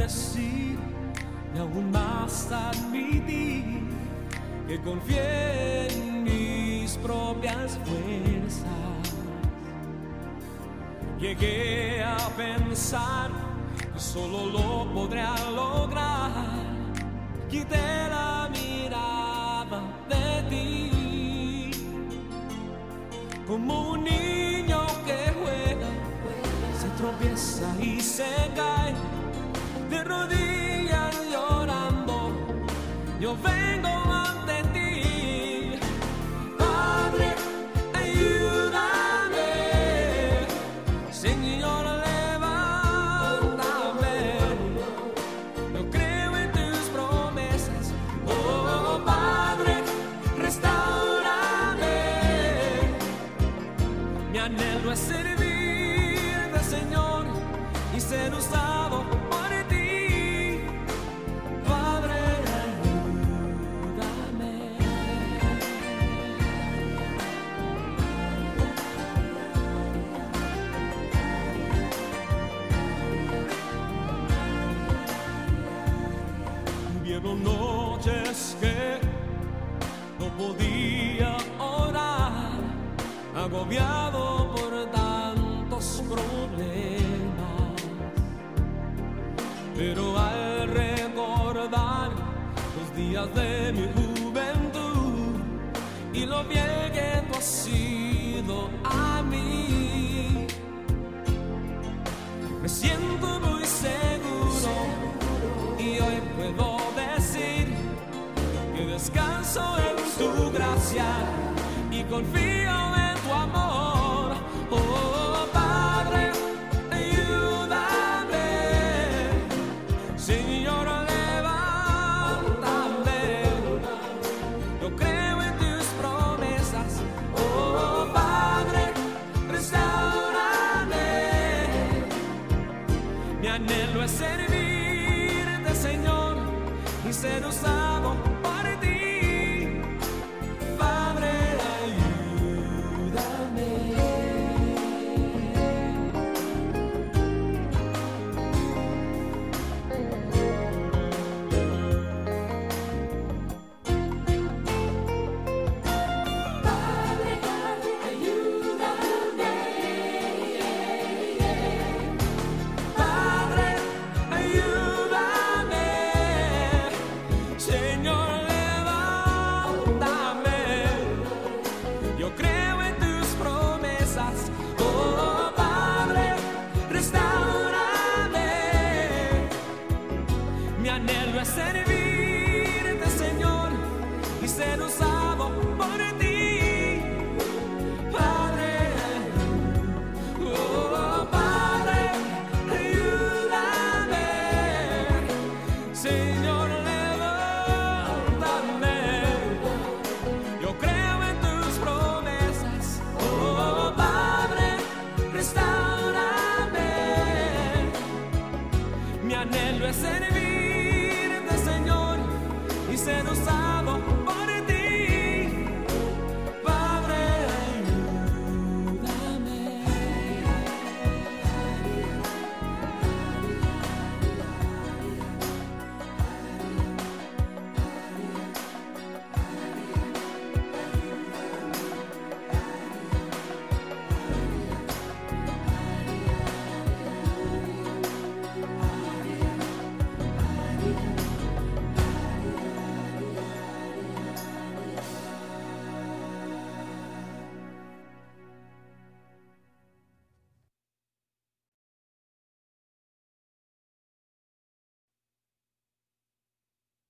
decir y aún más admitir que confié en mis propias fuerzas. Llegué a pensar que solo lo podría lograr. Quité la mirada de ti, como un niño que juega, se tropieza y se cae, de rodillas llorando, yo vengo ante ti. Padre, ayúdame, Señor, levántame, yo creo en tus promesas. Oh Padre, restáurame, mi anhelo es servirte, Señor, y ser usado por ti. Padre, ayúdame. Hubieron noches que no podía orar, agobiado por tantos problemas, pero al recordar los días de mi juventud y lo bien que tú has sido a mí, me siento muy seguro y hoy puedo decir que descanso en tu gracia y confío en tu amor.